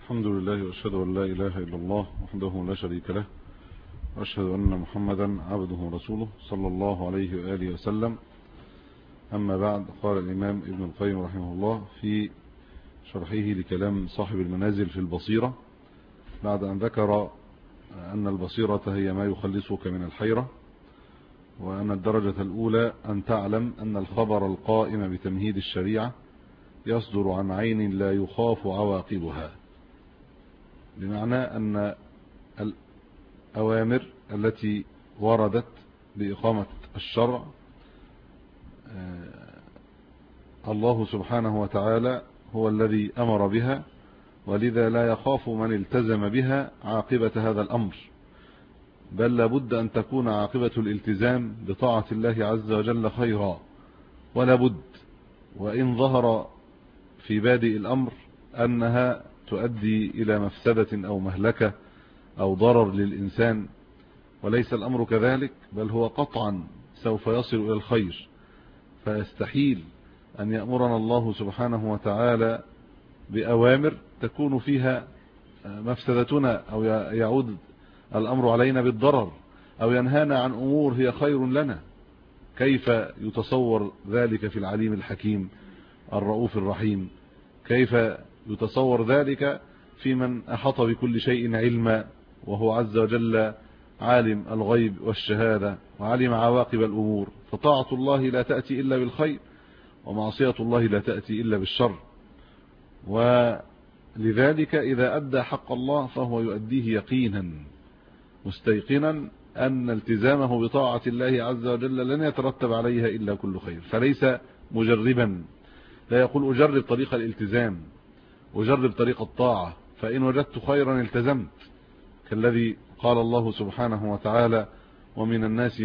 الحمد لله وأشهد أن لا إله إلا الله وحده لا شريك له، وأشهد أن محمدا عبده ورسوله صلى الله عليه وآله وسلم. أما بعد، قال الإمام ابن القيم رحمه الله في شرحه لكلام صاحب المنازل في البصيرة، بعد أن ذكر أن البصيرة هي ما يخلصك من الحيرة، وأن الدرجة الأولى أن تعلم أن الخبر القائم بتمهيد الشريعة يصدر عن عين لا يخاف عواقبها، بمعنى أن الأوامر التي وردت بإقامة الشرع الله سبحانه وتعالى هو الذي أمر بها، ولذا لا يخاف من التزم بها عاقبة هذا الأمر، بل لابد أن تكون عاقبة الالتزام بطاعة الله عز وجل خيرا، ولا بد وإن ظهر في بادئ الأمر أنها تؤدي إلى مفسدة أو مهلكة أو ضرر للإنسان، وليس الأمر كذلك، بل هو قطعا سوف يصل إلى الخير. فيستحيل أن يأمرنا الله سبحانه وتعالى بأوامر تكون فيها مفسدتنا أو يعود الأمر علينا بالضرر، أو ينهانا عن أمور هي خير لنا. كيف يتصور ذلك في العليم الحكيم الرؤوف الرحيم؟ كيف يتصور ذلك في من أحاط بكل شيء علما، وهو عز وجل عالم الغيب والشهادة وعلم عواقب الأمور؟ فطاعة الله لا تأتي إلا بالخير، ومعصية الله لا تأتي إلا بالشر. ولذلك إذا أدى حق الله فهو يؤديه يقينا مستيقنا أن التزامه بطاعة الله عز وجل لن يترتب عليها إلا كل خير، فليس مجربا، لا يقول أجرب طريق الالتزام، أجرب طريق الطاعة، فإن وجدت خيرا التزمت، كالذي قال الله سبحانه وتعالى: ومن الناس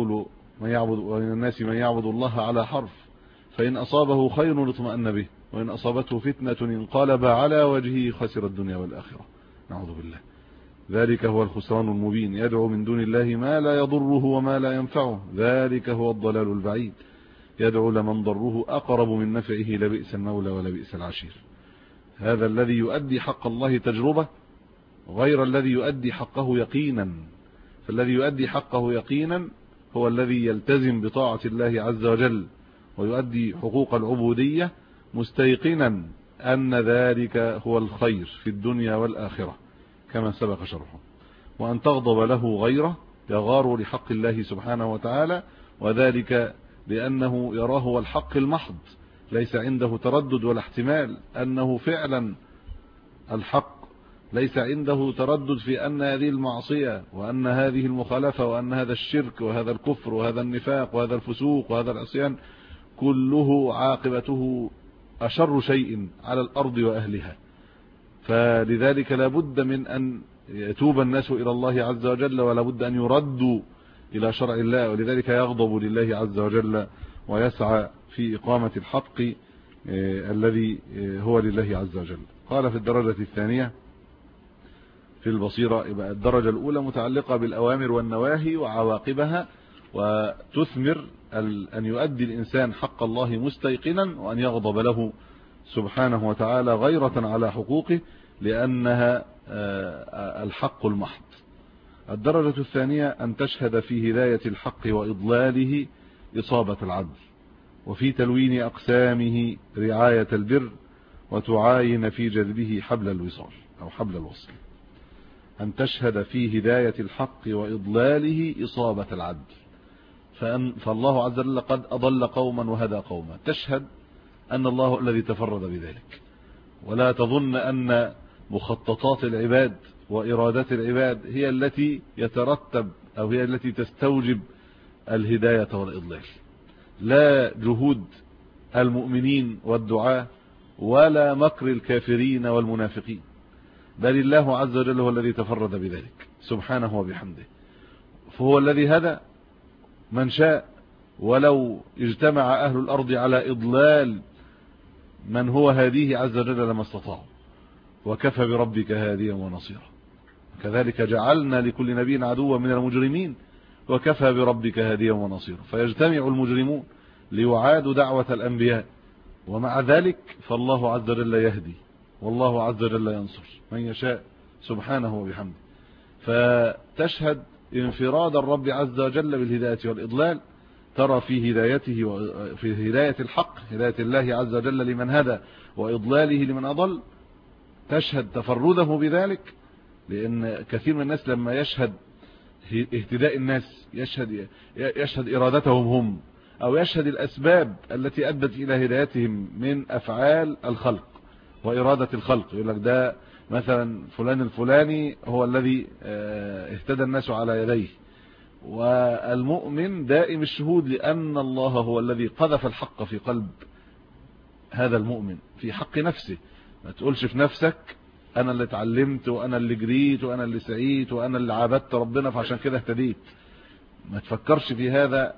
من يعبد الله على حرف، فإن أصابه خير اطمأن به، وإن أصابته فتنة انقلب على وجهه خسر الدنيا والآخرة. نعوذ بالله، ذلك هو الخسران المبين، يدعو من دون الله ما لا يضره وما لا ينفعه، ذلك هو الضلال البعيد، يدعو لمن ضره أقرب من نفعه لبئس المولى ولبئس العشير. هذا الذي يؤدي حق الله تجربة غير الذي يؤدي حقه يقينا. فالذي يؤدي حقه يقينا هو الذي يلتزم بطاعة الله عز وجل ويؤدي حقوق العبودية مستيقنا أن ذلك هو الخير في الدنيا والآخرة كما سبق شرحه، وأن تغضب له غيره يغار لحق الله سبحانه وتعالى، وذلك لأنه يراه هو الحق المحض، ليس عنده تردد ولا احتمال أنه فعلا الحق، ليس عنده تردد في أن هذه المعصية وأن هذه المخالفة وأن هذا الشرك وهذا الكفر وهذا النفاق وهذا الفسوق وهذا العصيان كله عاقبته أشر شيء على الأرض وأهلها. فلذلك لا بد من أن يتوب الناس إلى الله عز وجل، ولا بد أن يردوا إلى شرع الله، ولذلك يغضب لله عز وجل ويسعى في إقامة الحق الذي هو لله عز وجل. قال في الدرجة الثانية في البصيرة، يبقى الدرجة الأولى متعلقة بالأوامر والنواهي وعواقبها، وتثمر أن يؤدي الإنسان حق الله مستيقنا، وأن يغضب له سبحانه وتعالى غيرة على حقوقه لأنها الحق المحض. الدرجة الثانية أن تشهد في هداية الحق وإضلاله إصابة العدل، وفي تلوين أقسامه رعاية البر، وتعاين في جذبه حبل الوصال أو حبل الوصل. أن تشهد في هداية الحق وإضلاله إصابة العدل، فالله عز وجل قد أضل قوما وهدى قوما، تشهد أن الله الذي تفرد بذلك، ولا تظن أن مخططات العباد وإرادات العباد هي التي يترتب أو هي التي تستوجب الهداية والإضلال، لا جهود المؤمنين والدعاة ولا مكر الكافرين والمنافقين، بل الله عز وجل هو الذي تفرد بذلك سبحانه وبحمده، فهو الذي هدى من شاء، ولو اجتمع أهل الأرض على إضلال من هو هاديه عز وجل لما استطاعوا، وكفى بربك هاديا ونصيرا. كذلك جعلنا لكل نبي عدوا من المجرمين، وكفى بربك هاديا ونصيرا. فيجتمع المجرمون ليعادوا دعوة الأنبياء، ومع ذلك فالله عز وجل يهدي والله عز وجل ينصر من يشاء سبحانه وبحمده. فتشهد انفراد الرب عز وجل بالهداية والإضلال، ترى في هدايته وفي هداية الحق، هداية الله عز وجل لمن هدى وإضلاله لمن أضل، تشهد تفرده بذلك. لأن كثير من الناس لما يشهد اهتداء الناس، يشهد إرادتهم هم، أو يشهد الأسباب التي أدت إلى هدايتهم من أفعال الخلق وإرادة الخلق، يقول لك ده مثلا فلان الفلاني هو الذي اهتدى الناس على يديه. والمؤمن دائم الشهود لأن الله هو الذي قذف الحق في قلب هذا المؤمن في حق نفسه. ما تقولش في نفسك أنا اللي اتعلمت وأنا اللي جريت وأنا اللي سعيت وأنا اللي عبدت ربنا فعشان كده اهتديت. ما تفكرش في هذا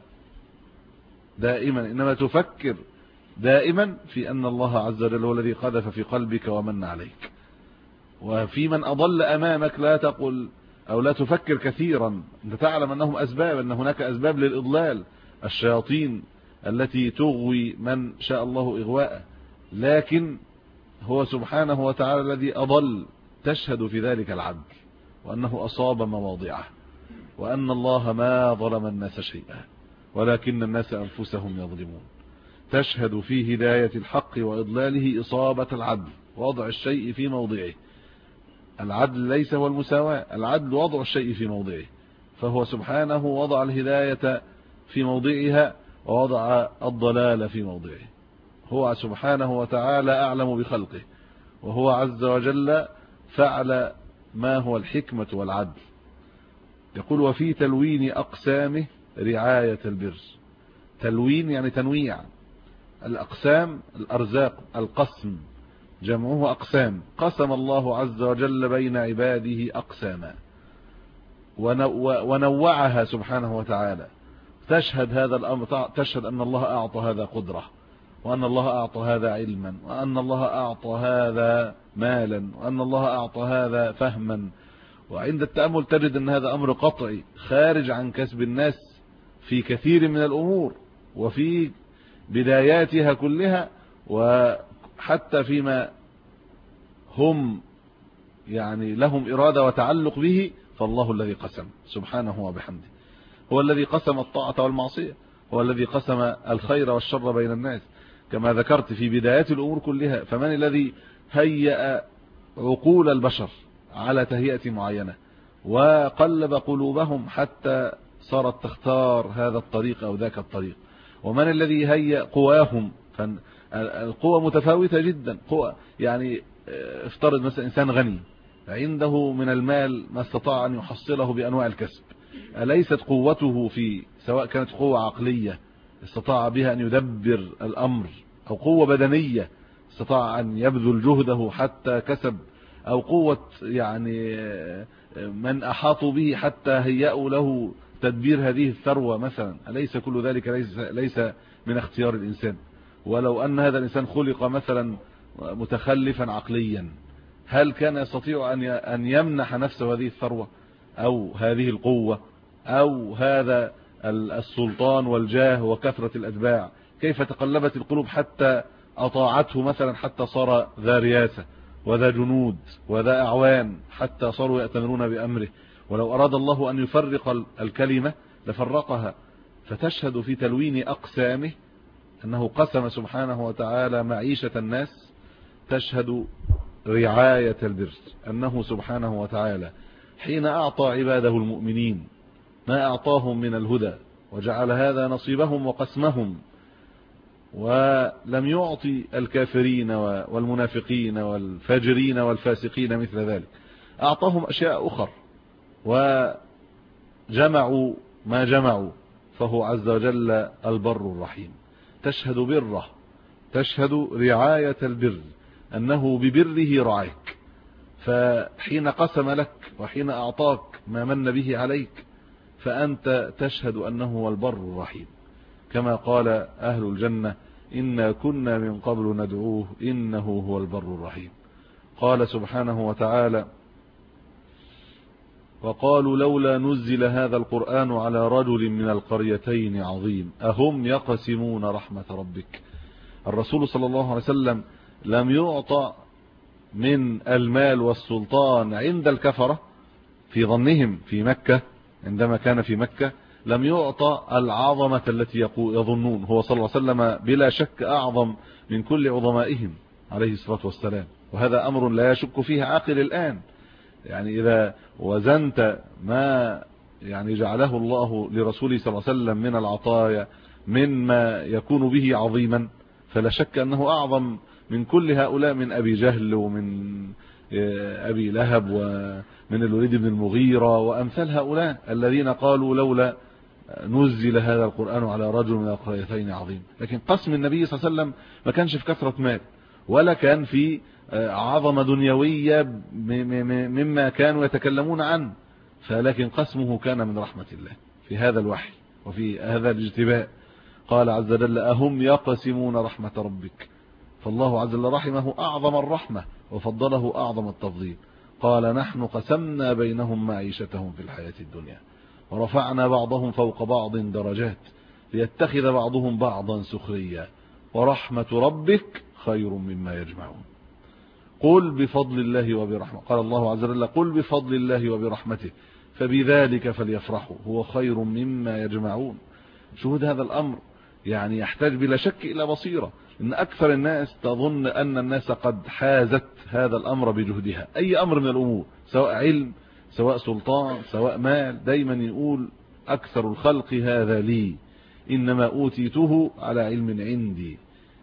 دائما، إنما تفكر دائما في أن الله عز وجل هو الذي قذف في قلبك ومن عليك. وفي من أضل أمامك لا تقل أو لا تفكر كثيرا، أنت تعلم أنهم أسباب، أن هناك أسباب للإضلال، الشياطين التي تغوي من شاء الله إغواءه، لكن هو سبحانه وتعالى الذي أضل. تشهد في ذلك العدل وأنه أصاب مواضعه، وأن الله ما ظلم الناس شيئا ولكن الناس أنفسهم يظلمون. تشهد في هداية الحق وإضلاله إصابة العدل، وضع الشيء في موضعه. العدل ليس هو المساواة، العدل وضع الشيء في موضعه، فهو سبحانه وضع الهداية في موضعها ووضع الضلال في موضعه. هو سبحانه وتعالى أعلم بخلقه، وهو عز وجل فعل ما هو الحكمة والعدل. يقول وفي تلوين أقسامه رعاية البر. تلوين يعني تنويع. الأقسام الأرزاق، القسم جمعه أقسام. قسم الله عز وجل بين عباده أقساما ونوعها سبحانه وتعالى. تشهد هذا الأمر، تشهد أن الله أعطى هذا قدرة، وأن الله أعطى هذا علما، وأن الله أعطى هذا مالا، وأن الله أعطى هذا فهما. وعند التأمل تجد أن هذا أمر قطعي خارج عن كسب الناس في كثير من الأمور وفي بداياتها كلها، وحتى فيما هم يعني لهم إرادة وتعلق به، فالله الذي قسم سبحانه وبحمده. هو الذي قسم الطاعة والمعصية، هو الذي قسم الخير والشر بين الناس كما ذكرت في بدايات الأمور كلها. فمن الذي هيأ عقول البشر على تهيئة معينة وقلب قلوبهم حتى صارت تختار هذا الطريق أو ذاك الطريق؟ ومن الذي هيأ قواهم؟ القوى متفاوتة جدا. قوى يعني افترض مثلا إنسان غني عنده من المال ما استطاع أن يحصله بأنواع الكسب، أليست قوته في سواء كانت قوة عقلية استطاع بها أن يدبر الأمر، أو قوة بدنية استطاع أن يبذل جهده حتى كسب، أو قوة يعني من أحاطوا به حتى هيأوا له تدبير هذه الثروة مثلا؟ أليس كل ذلك ليس من اختيار الإنسان؟ ولو أن هذا الإنسان خلق مثلا متخلفا عقليا، هل كان يستطيع أن يمنح نفسه هذه الثروة أو هذه القوة أو هذا السلطان والجاه وكثرة الأتباع؟ كيف تقلبت القلوب حتى أطاعته مثلا، حتى صار ذا رياسة وذا جنود وذا أعوان، حتى صاروا يأتمرون بأمره. ولو أراد الله أن يفرق الكلمة لفرقها. فتشهد في تلوين أقسامه أنه قسم سبحانه وتعالى معيشة الناس. تشهد رعاية البر، أنه سبحانه وتعالى حين أعطى عباده المؤمنين ما أعطاهم من الهدى وجعل هذا نصيبهم وقسمهم، ولم يعطي الكافرين والمنافقين والفاجرين والفاسقين مثل ذلك، أعطاهم أشياء أخر وجمعوا ما جمعوا، فهو عز وجل البر الرحيم. تشهد بره، تشهد رعاية البر، أنه ببره رعاك. فحين قسم لك وحين أعطاك ما من به عليك فأنت تشهد أنه هو البر الرحيم، كما قال أهل الجنة إنا كنا من قبل ندعوه إنه هو البر الرحيم. قال سبحانه وتعالى وقالوا لولا نزل هذا القرآن على رجل من القريتين عظيم أهم يقسمون رحمة ربك. الرسول صلى الله عليه وسلم لم يعطى من المال والسلطان عند الكفرة في ظنهم في مكة، عندما كان في مكة لم يعطى العظمة التي يظنون. هو صلى الله عليه وسلم بلا شك أعظم من كل عظمائهم عليه الصلاة والسلام، وهذا أمر لا يشك فيه عاقل الآن. يعني إذا وزنت ما يعني جعله الله لرسوله صلى الله عليه وسلم من العطايا مما يكون به عظيما، فلا شك أنه أعظم من كل هؤلاء، من أبي جهل ومن أبي لهب ومن الوليد بن المغيرة وأمثال هؤلاء الذين قالوا لولا نزل هذا القرآن على رجل من القريتين عظيم. لكن قسم النبي صلى الله عليه وسلم ما كانش في كثرة مال، ولا كان في عظمة دنيوية مما كانوا يتكلمون عنه، فلكن قسمه كان من رحمة الله في هذا الوحي وفي هذا الاجتباء. قال عز وجل: أهم يقسمون رحمة ربك، فالله عز وجل رحمه أعظم الرحمة وفضله أعظم التفضيل. قال: نحن قسمنا بينهم معيشتهم في الحياة الدنيا ورفعنا بعضهم فوق بعض درجات ليتخذ بعضهم بعضا سخريا ورحمة ربك خير مما يجمعون. قل بفضل الله وبرحمته، قال الله عز وجل: قل بفضل الله وبرحمته فبذلك فليفرحوا هو خير مما يجمعون. شهود هذا الأمر يعني يحتاج بلا شك إلى بصيرة، إن أكثر الناس تظن أن الناس قد حازت هذا الأمر بجهدها. أي أمر من الأمور، سواء علم سواء سلطان سواء مال، دايما يقول أكثر الخلق هذا لي إنما أوتيته على علم عندي،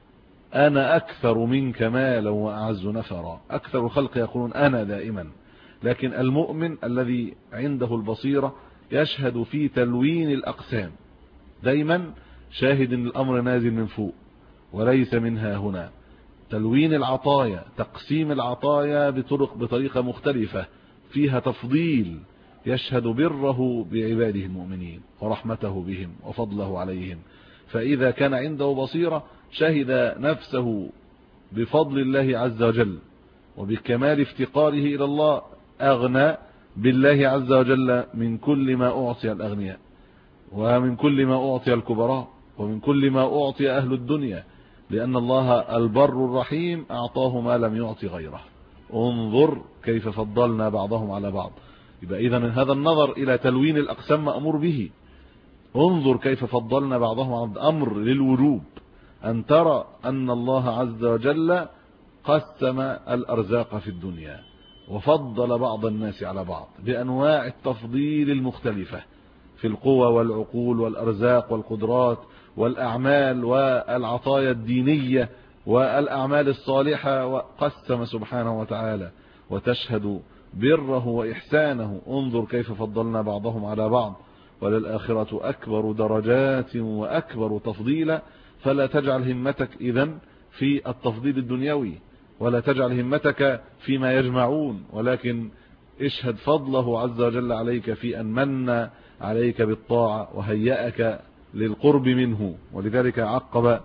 أنا أكثر منك مالا وأعز نفرا. أكثر الخلق يقولون أنا دائما، لكن المؤمن الذي عنده البصيرة يشهد في تلوين الأقسام، دايما شاهد أن الأمر نازل من فوق وليس منها هنا. تلوين العطايا، تقسيم العطايا بطريقة مختلفة فيها تفضيل، يشهد بره بعباده المؤمنين ورحمته بهم وفضله عليهم. فإذا كان عنده بصيرة شهد نفسه بفضل الله عز وجل وبكمال افتقاره إلى الله، أغنى بالله عز وجل من كل ما أعطي الأغنياء ومن كل ما أعطي الكبراء ومن كل ما أعطي أهل الدنيا، لأن الله البر الرحيم أعطاه ما لم يعطي غيره. انظر كيف فضلنا بعضهم على بعض. يبقى إذن هذا النظر إلى تلوين الأقسام مأمور به. انظر كيف فضلنا بعضهم على بعض، أمر للوجوب أن ترى أن الله عز وجل قسم الأرزاق في الدنيا وفضل بعض الناس على بعض بأنواع التفضيل المختلفة في القوى والعقول والأرزاق والقدرات والأعمال والعطايا الدينية والأعمال الصالحة، وقسم سبحانه وتعالى وتشهد بره وإحسانه. انظر كيف فضلنا بعضهم على بعض، وللآخرة أكبر درجات وأكبر تفضيلا. فلا تجعل همتك إذن في التفضيل الدنيوي، ولا تجعل همتك فيما يجمعون، ولكن اشهد فضله عز وجل عليك في أن من عليك بالطاعة وهيأك للقرب منه. ولذلك عقب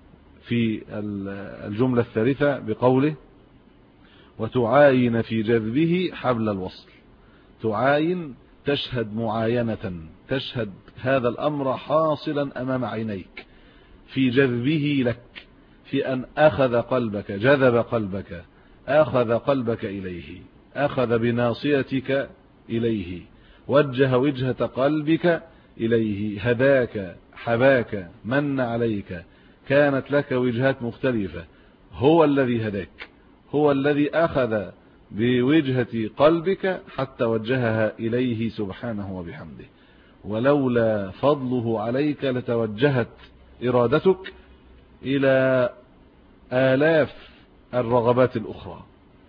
في الجملة الثالثة بقوله: وتعاين في جذبه حبل الوصل. تعاين، تشهد معاينة، تشهد هذا الأمر حاصلا أمام عينيك في جذبه لك، في أن أخذ قلبك، جذب قلبك، أخذ قلبك إليه، أخذ بناصيتك إليه، وجه وجهة قلبك إليه، هداك، حباك، من عليك، كانت لك وجهات مختلفة. هو الذي هداك، هو الذي أخذ بوجهة قلبك حتى وجهها إليه سبحانه وبحمده. ولولا فضله عليك لتوجهت إرادتك إلى آلاف الرغبات الأخرى،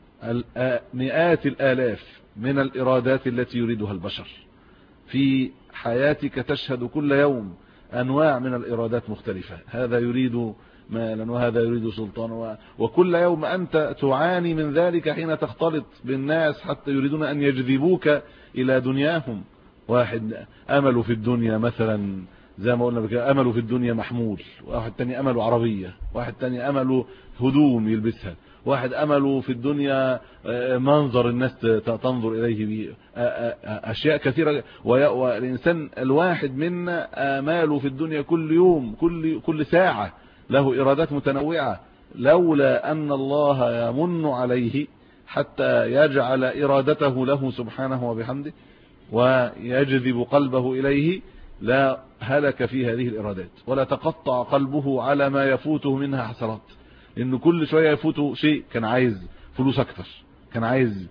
مئات الآلاف من الإرادات التي يريدها البشر في حياتك. تشهد كل يوم أنواع من الإرادات مختلفة، هذا يريد مالا وهذا يريد سلطان، وكل يوم أنت تعاني من ذلك حين تختلط بالناس حتى يريدون أن يجذبوك إلى دنياهم. واحد أمله في الدنيا مثلا زي ما قلنا بكده، أمله في الدنيا محمول، واحد تاني أمله عربية، واحد تاني أمله هدوم يلبسها، واحد أمله في الدنيا منظر الناس تنظر إليه به، أشياء كثيرة. والإنسان الواحد منا آماله في الدنيا كل يوم، كل ساعة له إرادات متنوعة. لولا أن الله يمن عليه حتى يجعل إرادته له سبحانه وبحمده ويجذب قلبه إليه، لا هلك في هذه الإرادات ولا تقطع قلبه على ما يفوته منها حسرات. إنه كل شوية يفوته شيء، كان عايز فلوس أكتر، كان عايز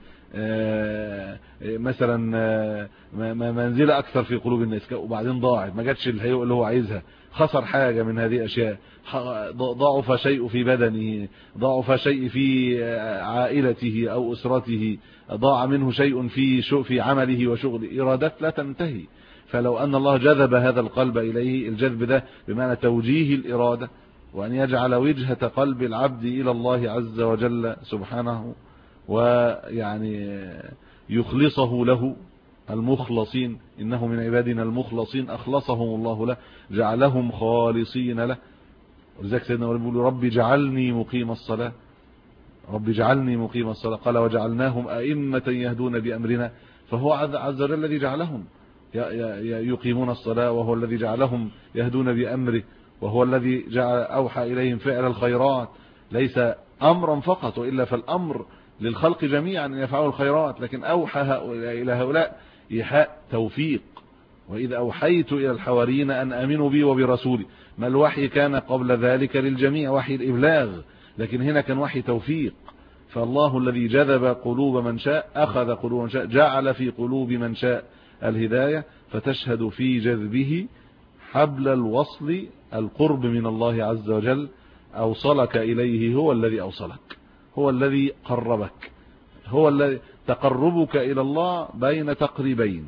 مثلا منزلة أكثر في قلوب الناس، وبعدين ضاعت، ما جاتش اللي هو عايزها، خسر حاجة من هذه الأشياء، ضعف شيء في بدنه، ضعف شيء في عائلته أو أسرته، ضاع منه شيء في عمله وشغله، إرادات لا تنتهي. فلو أن الله جذب هذا القلب إليه، الجذب ده بمعنى توجيه الإرادة، وأن يجعل وجهة قلب العبد إلى الله عز وجل سبحانه، ويعني يخلصه له، المخلصين إنه من عبادنا المخلصين أخلصهم الله له، جعلهم خالصين له. ولذلك سيدنا يقول رب اجعلني مقيم الصلاة، رب اجعلني مقيم الصلاة، قال وجعلناهم أئمة يهدون بأمرنا. فهو عز وجل الذي جعلهم يقيمون الصلاة، وهو الذي جعلهم يهدون بأمره، وهو الذي جعل أوحى إليهم فعل الخيرات، ليس أمرا فقط، وإلا فالأمر للخلق جميعا أن يفعلوا الخيرات، لكن أوحى إلى هؤلاء إيحاء توفيق. وإذا أوحيت إلى الحواريين أن آمنوا بي وبرسولي، ما الوحي كان قبل ذلك للجميع وحي الإبلاغ، لكن هنا كان وحي توفيق. فالله الذي جذب قلوب من شاء، أخذ قلوب من شاء، جعل في قلوب من شاء الهداية، فتشهد في جذبه حبل الوصل القرب من الله عز وجل، أوصلك إليه، هو الذي أوصلك، هو الذي قربك، هو الذي تقربك إلى الله بين تقريبين،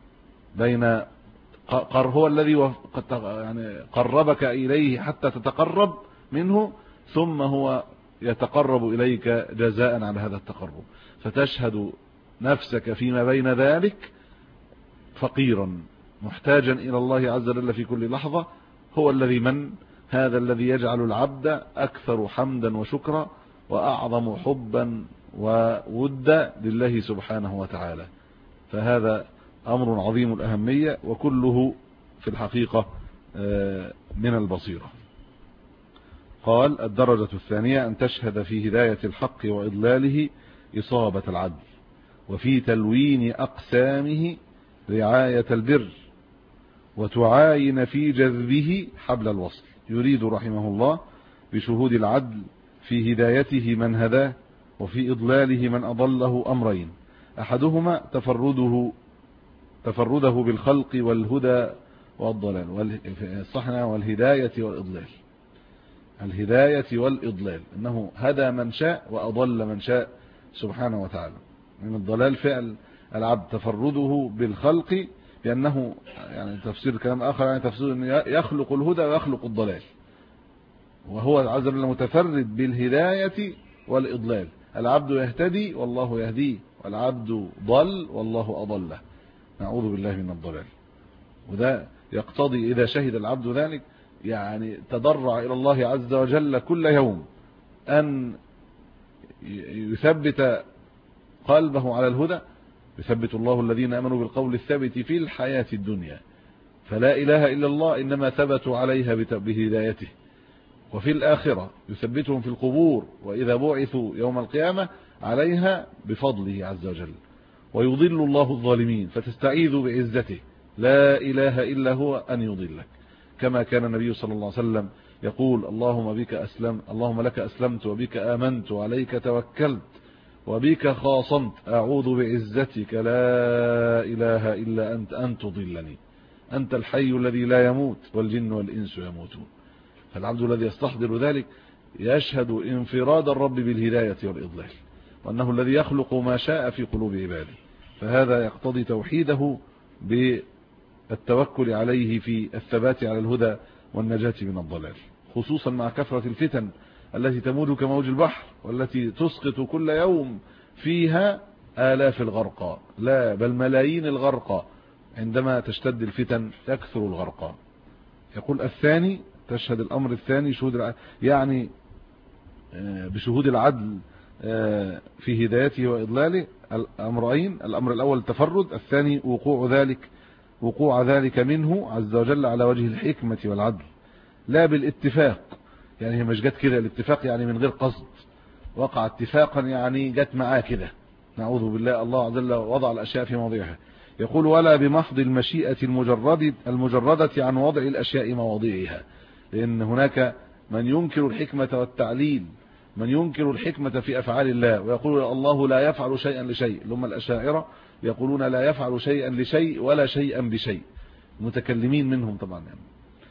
هو الذي يعني قربك إليه حتى تتقرب منه، ثم هو يتقرب إليك جزاء على هذا التقرب. فتشهد نفسك فيما بين ذلك فقيرا محتاجا إلى الله عز وجل في كل لحظة. هو الذي هذا الذي يجعل العبد أكثر حمدا وشكرا وأعظم حبا وودا لله سبحانه وتعالى. فهذا أمر عظيم الأهمية، وكله في الحقيقة من البصيرة. قال الدرجة الثانية أن تشهد في هداية الحق وإضلاله إصابة العدل، وفي تلوين أقسامه رعاية البر، وتعاين في جذبه حبل الوصل. يريد رحمه الله بشهود العدل في هدايته من هداه، وفي إضلاله من أضله أمرين: أحدهما تفرده بالخلق والهدى والضلال، الصحنة والهداية والإضلال، الهداية والإضلال، أنه هدى من شاء وأضل من شاء سبحانه وتعالى. من الضلال فعل العبد تفرده بالخلق، لأنه يعني تفسير كلام آخر، يعني تفسير أنه يخلق الهدى ويخلق الضلال، وهو عز وجل متفرد بالهداية والإضلال. العبد يهتدي والله يهديه، والعبد ضل والله أضله، نعوذ بالله من الضلال. وده يقتضي إذا شهد العبد ذلك يعني تضرع إلى الله عز وجل كل يوم أن يثبت قلبه على الهدى. يثبت الله الذين آمنوا بالقول الثابت في الحياة الدنيا، فلا إله إلا الله إنما ثبتوا عليها بهدايته، وفي الآخرة يثبتهم في القبور وإذا بعثوا يوم القيامة عليها بفضله عز وجل. ويضل الله الظالمين، فتستعيذ بعزته لا إله إلا هو أن يضلك، كما كان النبي صلى الله عليه وسلم يقول اللهم لك أسلمت وبك آمنت وعليك توكلت وبك خاصمت أعوذ بعزتك لا إله إلا أنت أن تضلني، أنت الحي الذي لا يموت والجن والإنس يموتون. فالعبد الذي يستحضر ذلك يشهد انفراد الرب بالهداية والإضلال، وأنه الذي يخلق ما شاء في قلوب عباده. فهذا يقتضي توحيده بالتوكل عليه في الثبات على الهدى والنجاة من الضلال، خصوصا مع كثرة الفتن التي تموج كموج البحر، والتي تسقط كل يوم فيها آلاف الغرقى، لا بل ملايين الغرقى. عندما تشتد الفتن يكثر الغرقى. يقول الثاني تشهد الأمر الثاني شهود العدل، يعني بشهود العدل في هدايته وإضلاله الأمرين: الأمر الأول التفرد، الثاني وقوع ذلك منه عز وجل على وجه الحكمة والعدل، لا بالاتفاق. يعني هي مش جت كده الاتفاق يعني من غير قصد، وقع اتفاقا يعني جت معاه كده. نعوذ بالله، الله عز وجل وضع الأشياء في مواضعها. يقول ولا بمحض المشيئة المجردة عن وضع الأشياء مواضعها، لأن هناك من ينكر الحكمة والتعليل، من ينكر الحكمة في أفعال الله ويقول الله لا يفعل شيئا لشيء، لهم الأشاعرة يقولون لا يفعل شيئا لشيء ولا شيئا بشيء، متكلمين منهم طبعا يعني.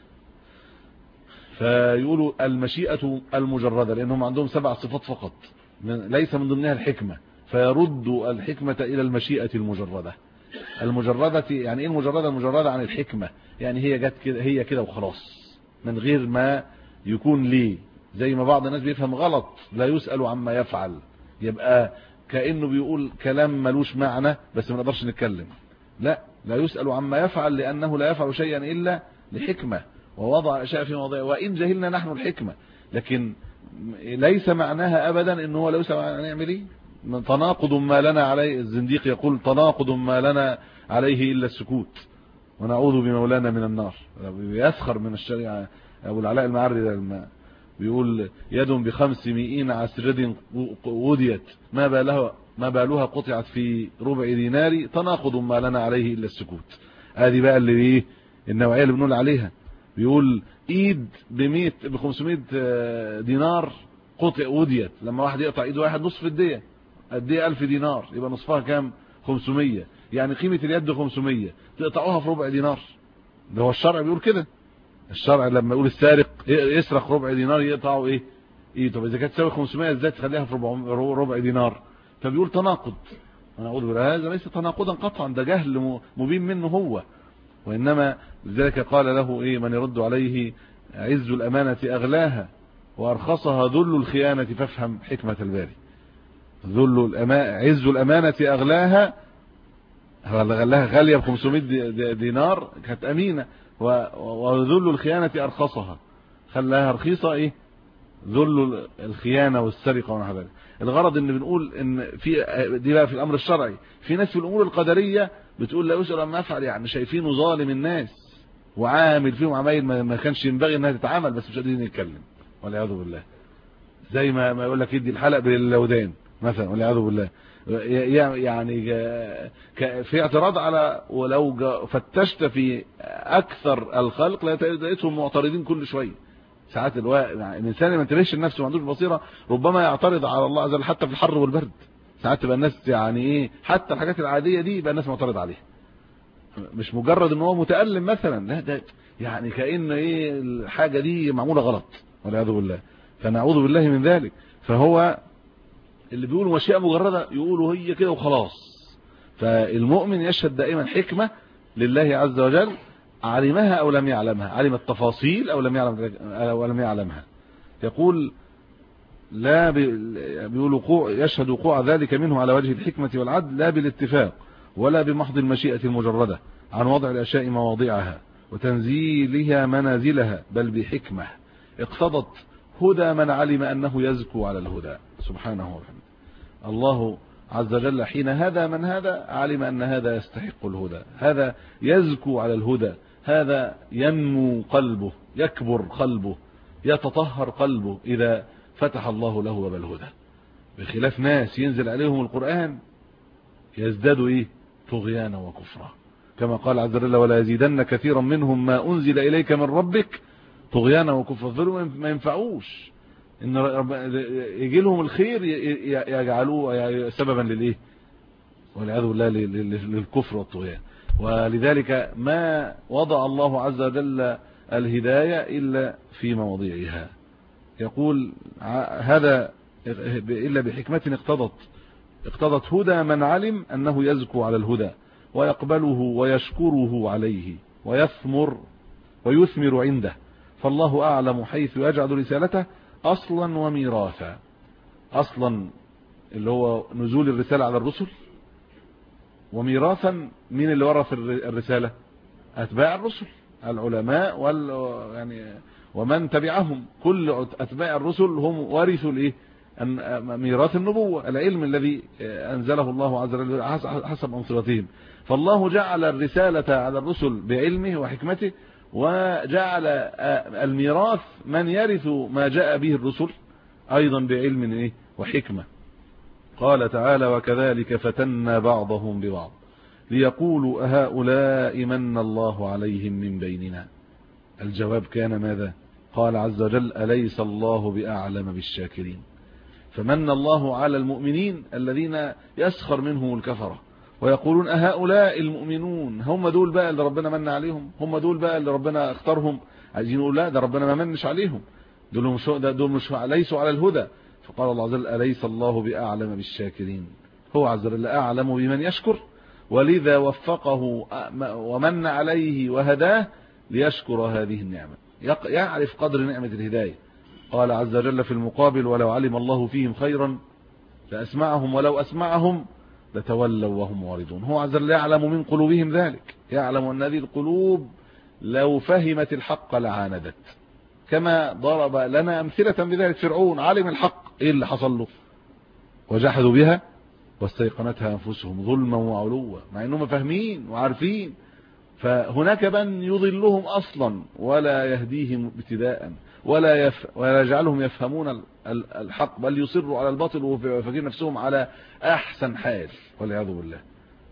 فيقولوا المشيئة المجردة لأنهم عندهم 7 صفات فقط ليس من ضمنها الحكمة، فيرد الحكمة إلى المشيئة المجردة. المجردة يعني ايه المجردة؟ المجردة عن الحكمة، يعني هي جت كده، هي كده وخلاص، من غير ما يكون ليه. زي ما بعض الناس بيفهم غلط، لا يسأل عما يفعل، يبقى كأنه بيقول كلام ملوش معنى بس ما نقدرش نتكلم. لا يسأل عما يفعل لأنه لا يفعل شيئا إلا لحكمة، ووضع أشياء في مواضعها، وإن جهلنا نحن الحكمة، لكن ليس معناها أبدا إنه هو لا يسأل عن يعمل ايه. تناقض ما لنا عليه، الزنديق يقول تناقض ما لنا عليه إلا السكوت ونعوذ بمولانا من النار. يسخر من الشريعة. أبو العلاء المعري ده بيقول يد ب500 عسرد وديت ما بالها قطعت في ربع دينار، تناقض ما لنا عليه إلا السكوت. هذه بقى اللي ايه النوعية اللي بنقول عليها. بيقول ايد ب500 دينار قطع وديت، لما واحد يقطع ايد واحد نصف الدية، الدية 1000 دينار، يبقى نصفها كام؟ 500. يعني قيمة اليد 500 تقطعوها في ربع دينار. ده هو الشرع بيقول كده. الشرع لما يقول السارق يسرق ربع دينار يقطعه ايه طب اذا كانت تساوي 500 ازاي تخليها في ربع دينار؟ فبيقول تناقض. انا اقول له هذا ليس تناقضا قطعا، ده جهل مبين منه هو. وانما لذلك قال له من يرد عليه عز الامانة اغلاها وارخصها ذل الخيانة، فافهم حكمة الباري. عز الامانة اغلاها، غلاها غالية ب500 دينار كانت امينة، وذل الخيانة ارخصها، خلاها رخيصة ذل الخيانة والسرقة ونحو ذلك. الغرض ان بنقول ان في دي بقى في الامر الشرعي. في ناس في الامور القدرية بتقول لا يسأل عما يفعل، يعني شايفينه ظالم الناس وعامل فيهم عمايل ما كانش ينبغي انها تتعامل، بس مش قادرين يتكلم والعياذ بالله. زي ما يقول لك يدي الحلق باللودان مثلا والعياذ بالله. يعني في اعتراض على، ولو فتشت في اكثر الخلق لقيتهم معترضين كل شويه. ساعات يعني الانسان ما انتبهش لنفسه، ما عندوش بصيره، ربما يعترض على الله عز وجل حتى في الحر والبرد. ساعات تبقى الناس يعني حتى الحاجات العاديه دي يبقى الناس معترض عليها، مش مجرد ان هو متألم مثلا، لا ده يعني كأن الحاجه دي معموله غلط والعياذ بالله، فنعوذ بالله من ذلك. فهو اللي بيقولوا مشيئة مجردة يقولوا هي كده وخلاص. فالمؤمن يشهد دائما حكمة لله عز وجل، علمها أو لم يعلمها، علم التفاصيل أو لم يعلمها. يقول لا بيقول يشهد وقوع ذلك منه على وجه الحكمة والعدل، لا بالاتفاق ولا بمحض المشيئة المجردة عن وضع الأشياء مواضعها وتنزيلها منازلها، بل بحكمة اقتضت هدى من علم أنه يزكو على الهدى سبحانه وتعالى. الله عز وجل حين هدى من هدى علم أن هذا يستحق الهدى، هذا يزكو على الهدى، هذا ينمو قلبه، يكبر قلبه، يتطهر قلبه إذا فتح الله له باب الهدى. بخلاف ناس ينزل عليهم القرآن يزدادوا طغيانا وكفرا، كما قال عز وجل ولا يزيدن كثيرا منهم ما أنزل إليك من ربك طغيانا وكفرا. ظلوا ما ينفعوش، ان يجي لهم الخير يجعلوه سببا والعياذ بالله للكفر والطغيان. ولذلك ما وضع الله عز وجل الهداية إلا في مواضيعها. يقول هذا إلا بحكمة اقتضت هدى من علم أنه يزكو على الهدى ويقبله ويشكره عليه ويثمر عنده، فالله أعلم حيث يجعل رسالته أصلا وميراثا. أصلا اللي هو نزول الرسالة على الرسل، وميراثا مين اللي ورث الرسالة؟ أتباع الرسل، العلماء ومن تبعهم. كل أتباع الرسل هم ورثوا ميراث النبوة، العلم الذي أنزله الله عز وجل حسب أنصرتهم. فالله جعل الرسالة على الرسل بعلمه وحكمته، وجعل الميراث من يرث ما جاء به الرسل أيضا بعلم وحكمة. قال تعالى: وكذلك فتنا بعضهم ببعض ليقولوا أهؤلاء من الله عليهم من بيننا. الجواب كان ماذا؟ قال عز وجل: أليس الله بأعلم بالشاكرين. فمن الله على المؤمنين الذين يسخر منهم الكفرة ويقولون أهؤلاء المؤمنون، هم دول بقى اللي ربنا من عليهم، هم دول بقى اللي ربنا اختارهم. عايزين يقول لا، ده ربنا ما منش عليهم، دول مش ليسوا على الهدى. فقال الله عز وجل: أليس الله بأعلم بالشاكرين. هو عز وجل أعلم بمن يشكر، ولذا وفقه ومن عليه وهداه ليشكر هذه النعمة، يعرف قدر نعمة الهداية. قال عز وجل في المقابل: ولو علم الله فيهم خيرا لأسمعهم ولو أسمعهم لتولوا وهم معرضون. هو عز وجل يعلم من قلوبهم ذلك، يعلم أن هذه القلوب لو فهمت الحق لعاندت، كما ضرب لنا أمثلة بذلك. فرعون علم الحق، إيه اللي حصل له؟ وجحدوا بها واستيقنتها أنفسهم ظلما وعلوا، مع أنهم فاهمين وعارفين. فهناك من يضلهم أصلا ولا يهديهم ابتداء ولا يجعلهم يفهمون الحق، بل يصروا على الباطل ويفكرون نفسهم على أحسن حال والعياذ بالله.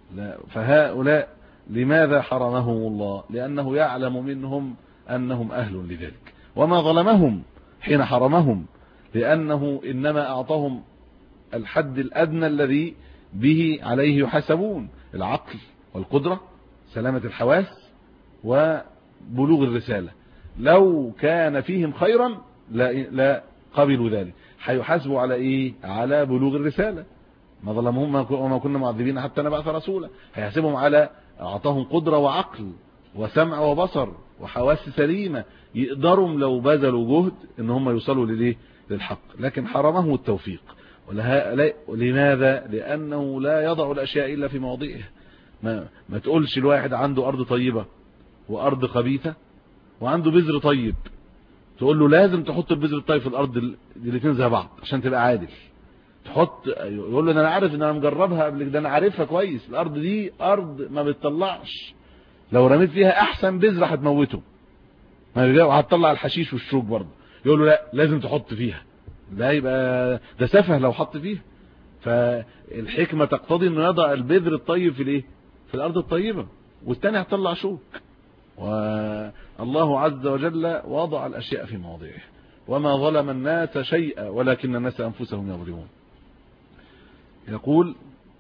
فهؤلاء لماذا حرمهم الله؟ لأنه يعلم منهم أنهم أهل لذلك، وما ظلمهم حين حرمهم، لأنه إنما أعطاهم الحد الأدنى الذي به عليه يحاسبون: العقل والقدرة، سلامة الحواس، وبلوغ الرسالة. لو كان فيهم خيرا لا قبلوا ذلك. هيحاسبوا على ايه؟ على بلوغ الرسالة. ما ظلمهم وما كنا معذبين حتى نبعث رسولا. هيحاسبهم على اعطاهم قدرة وعقل وسمع وبصر وحواس سليمة، يقدروا لو بذلوا جهد ان هم يوصلوا للحق. لكن حرمهم التوفيق. لماذا؟ لأنه لا يضع الأشياء إلا في مواضعها. ما تقولش الواحد عنده أرض طيبة وأرض خبيثة وعنده بذر طيب، تقول له لازم تحط البذر الطيب في الأرض الاثنين زي بعض عشان تبقى عادل. يقول له: أنا عارف إن أنا مجربها قبل كده، أنا عارفها كويس، الأرض دي أرض ما بتطلعش، لو رميت فيها أحسن بذرة هتموته، وهتطلع الحشيش والشوك برضه. يقول له: لا، لازم تحط فيها. لا، يبقى ده سفه لو حط فيها. فالحكمة تقتضي انه يضع البذر الطيب في الارض الطيبة، والتاني هتطلع شوك. والله عز وجل وضع الاشياء في مواضعها، وما ظلم الناس شيئا ولكن الناس انفسهم يظلمون. يقول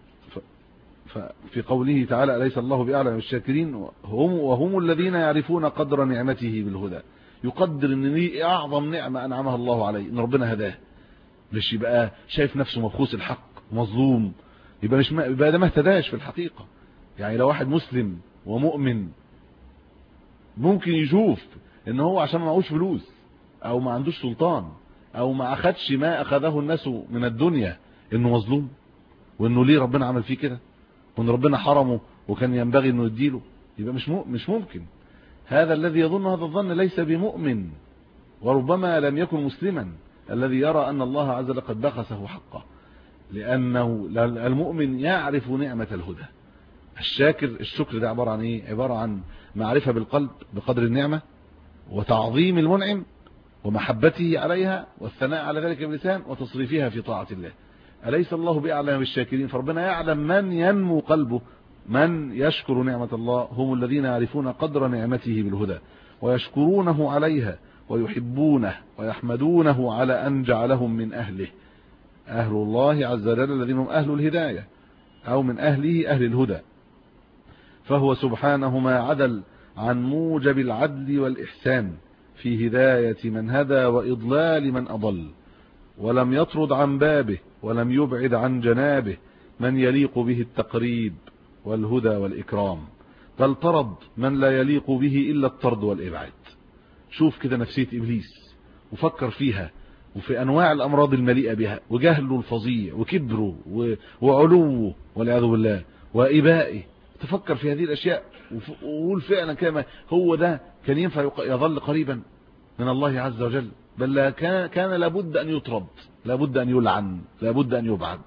في قوله تعالى: أليس الله بأعلم بالشاكرين وهم الذين يعرفون قدر نعمته بالهدى. يقدر ان دي اعظم نعمة انعمها الله عليه، ان ربنا هداه، مش يبقى شايف نفسه مبخوس الحق مظلوم، يبقى ده ما اهتداش في الحقيقة. يعني لو واحد مسلم ومؤمن ممكن يشوف ان هو عشان ما معهوش فلوس او ما عندوش سلطان او ما اخدش ما اخذه الناس من الدنيا انه مظلوم، وانه ليه ربنا عمل فيه كده، وان ربنا حرمه وكان ينبغي انه يديله. يبقى مش ممكن. هذا الذي يظن هذا الظن ليس بمؤمن، وربما لم يكن مسلما، الذي يرى أن الله عز وجل قد بخسه حقه. لأنه المؤمن يعرف نعمة الهدى. الشكر ده عبارة عن ايه؟ عبارة عن معرفة بالقلب بقدر النعمة، وتعظيم المنعم ومحبته عليها، والثناء على ذلك باللسان، وتصريفها في طاعة الله. أليس الله بأعلم بالشاكرين؟ فربنا يعلم من ينمو قلبه، من يشكر نعمة الله، هم الذين يعرفون قدر نعمته بالهدى ويشكرونه عليها ويحبونه ويحمدونه على أن جعلهم من أهله. أهل الله عز وجل الذين هم أهل الهداية، أو من أهله أهل الهدى. فهو سبحانه ما عدل عن موجب العدل والإحسان في هداية من هدى وإضلال من أضل، ولم يطرد عن بابه ولم يبعد عن جنابه من يليق به التقريب والهدى والإكرام، بل طرد من لا يليق به إلا الطرد والإبعاد. شوف كده نفسية إبليس وفكر فيها، وفي أنواع الأمراض المليئة بها، وجهله الفظيع وكبره وعلوه والعياذ بالله وإبائه. تفكر في هذه الأشياء وقول فعلا كما هو ده كان ينفع يظل قريبا من الله عز وجل، بل كان لابد أن يطرد، لابد أن يلعن، لابد أن يبعد.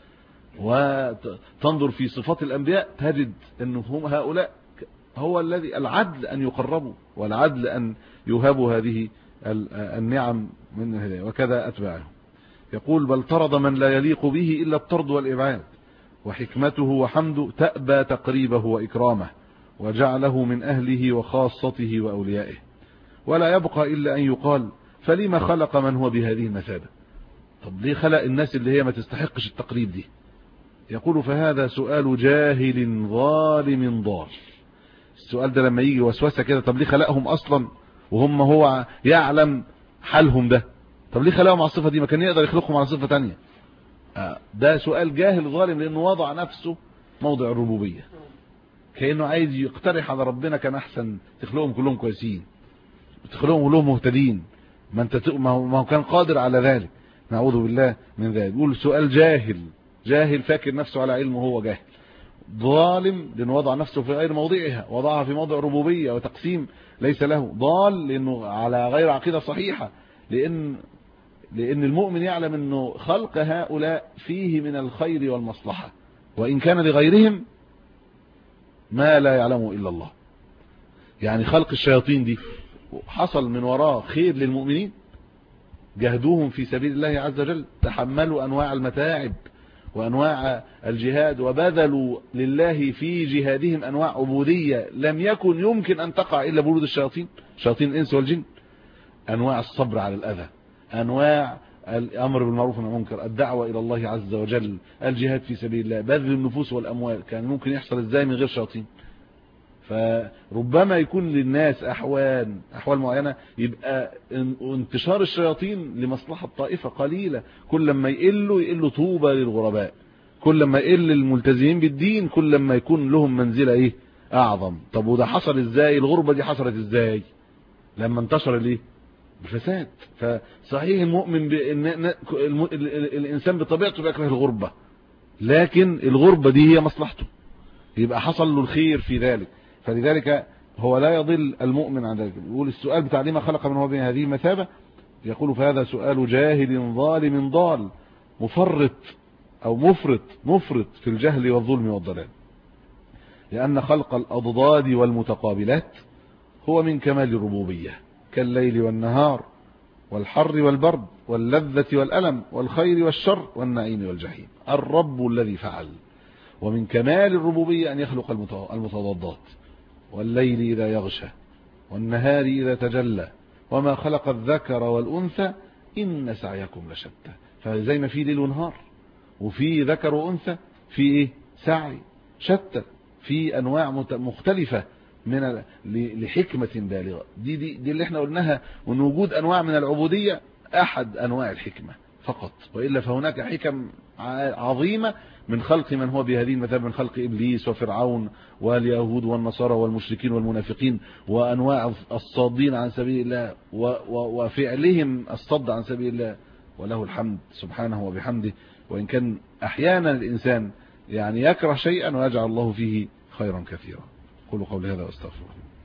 وتنظر في صفات الأنبياء تجد أنهم هؤلاء هو الذي العدل أن يقربوا، والعدل أن يهبوا هذه النعم من الهداية، وكذا أتباعهم. يقول بل طرد من لا يليق به إلا الطرد والإبعاد، وحكمته وحمده تأبى تقريبه وإكرامه، وجعله من أهله وخاصته وأوليائه، ولا يبقى إلا أن يقال فلما خلق من هو بهذه المثابة. طب ليه خلق الناس اللي هي ما تستحقش التقريب دي؟ يقول فهذا سؤال جاهل ظالم ضال. السؤال ده لما يجي وسوسة كده، طب ليه خلقهم أصلا وهم هو يعلم حالهم ده؟ طب ليه خلقهم على الصفة دي؟ ما كان يقدر يخلقهم على صفة تانية. ده سؤال جاهل ظالم، لأنه وضع نفسه موضع الربوبية، كأنه عايز يقترح على ربنا كان أحسن تخلقهم كلهم كويسين، تخلقهم كلهم مهتدين، ما هو كان قادر على ذلك. نعوذ بالله من ذلك. يقول سؤال جاهل فاكر نفسه على علم وهو جاهل، ظالم لأنه وضع نفسه في غير موضعها، وضعها في موضع ربوبية وتقسيم ليس له، ضال لأنه على غير عقيدة صحيحة، لأن المؤمن يعلم أنه خلق هؤلاء فيه من الخير والمصلحة، وإن كان لغيرهم ما لا يعلمه إلا الله. يعني خلق الشياطين دي حصل من وراه خير للمؤمنين، جهدوهم في سبيل الله عز وجل، تحملوا أنواع المتاعب وأنواع الجهاد، وبذلوا لله في جهادهم أنواع عبودية لم يكن يمكن أن تقع إلا بورود الشياطين، شياطين الإنس والجن. أنواع الصبر على الأذى، أنواع الأمر بالمعروف والنهي عن المنكر، الدعوة إلى الله عز وجل، الجهاد في سبيل الله، بذل النفوس والأموال. كان ممكن يحصل إزاي من غير شياطين؟ فربما يكون للناس أحوال معينة يبقى انتشار الشياطين لمصلحة طائفة قليلة، كل ما يقلوا طوبى للغرباء، كل ما يقل الملتزمين بالدين كل ما يكون لهم منزلة أعظم. طب وده حصل إزاي؟ الغربة دي حصلت إزاي؟ لما انتشر بفساد. فصحيح المؤمن الإنسان بطبيعته بيكره الغربة، لكن الغربة دي هي مصلحته، يبقى حصل له الخير في ذلك. فلذلك هو لا يضل المؤمن عن ذلك. يقول السؤال بتاع لما خلق من هو بين هذه المثابة، يقول فهذا سؤال جاهل ظالم ضال مفرط أو مفرط في الجهل والظلم والضلال، لأن خلق الأضداد والمتقابلات هو من كمال الربوبية، كالليل والنهار والحر والبرد واللذة والألم والخير والشر والنعيم والجحيم. الرب الذي فعل. ومن كمال الربوبية أن يخلق المتضادات، والليل إذا يغشى والنهار إذا تجلى، وما خلق الذكر والأنثى إن سعيكم لشتى. فزي ما في ليل ونهار وفي ذكر وأنثى، في سعي شتى، في أنواع مختلفة من لحكمة بالغة. دي اللي احنا قلناها، وان وجود أنواع من العبودية أحد أنواع الحكمة فقط، وإلا فهناك حكم عظيمة من خلق من هو بهذه المثابة، من خلق إبليس وفرعون واليهود والنصارى والمشركين والمنافقين، وأنواع الصادين عن سبيل الله وفعلهم الصد عن سبيل الله، وله الحمد سبحانه وبحمده. وإن كان أحيانا الإنسان يكره شيئا ويجعل الله فيه خيرا كثيرا. قولوا قولي هذا واستغفر الله.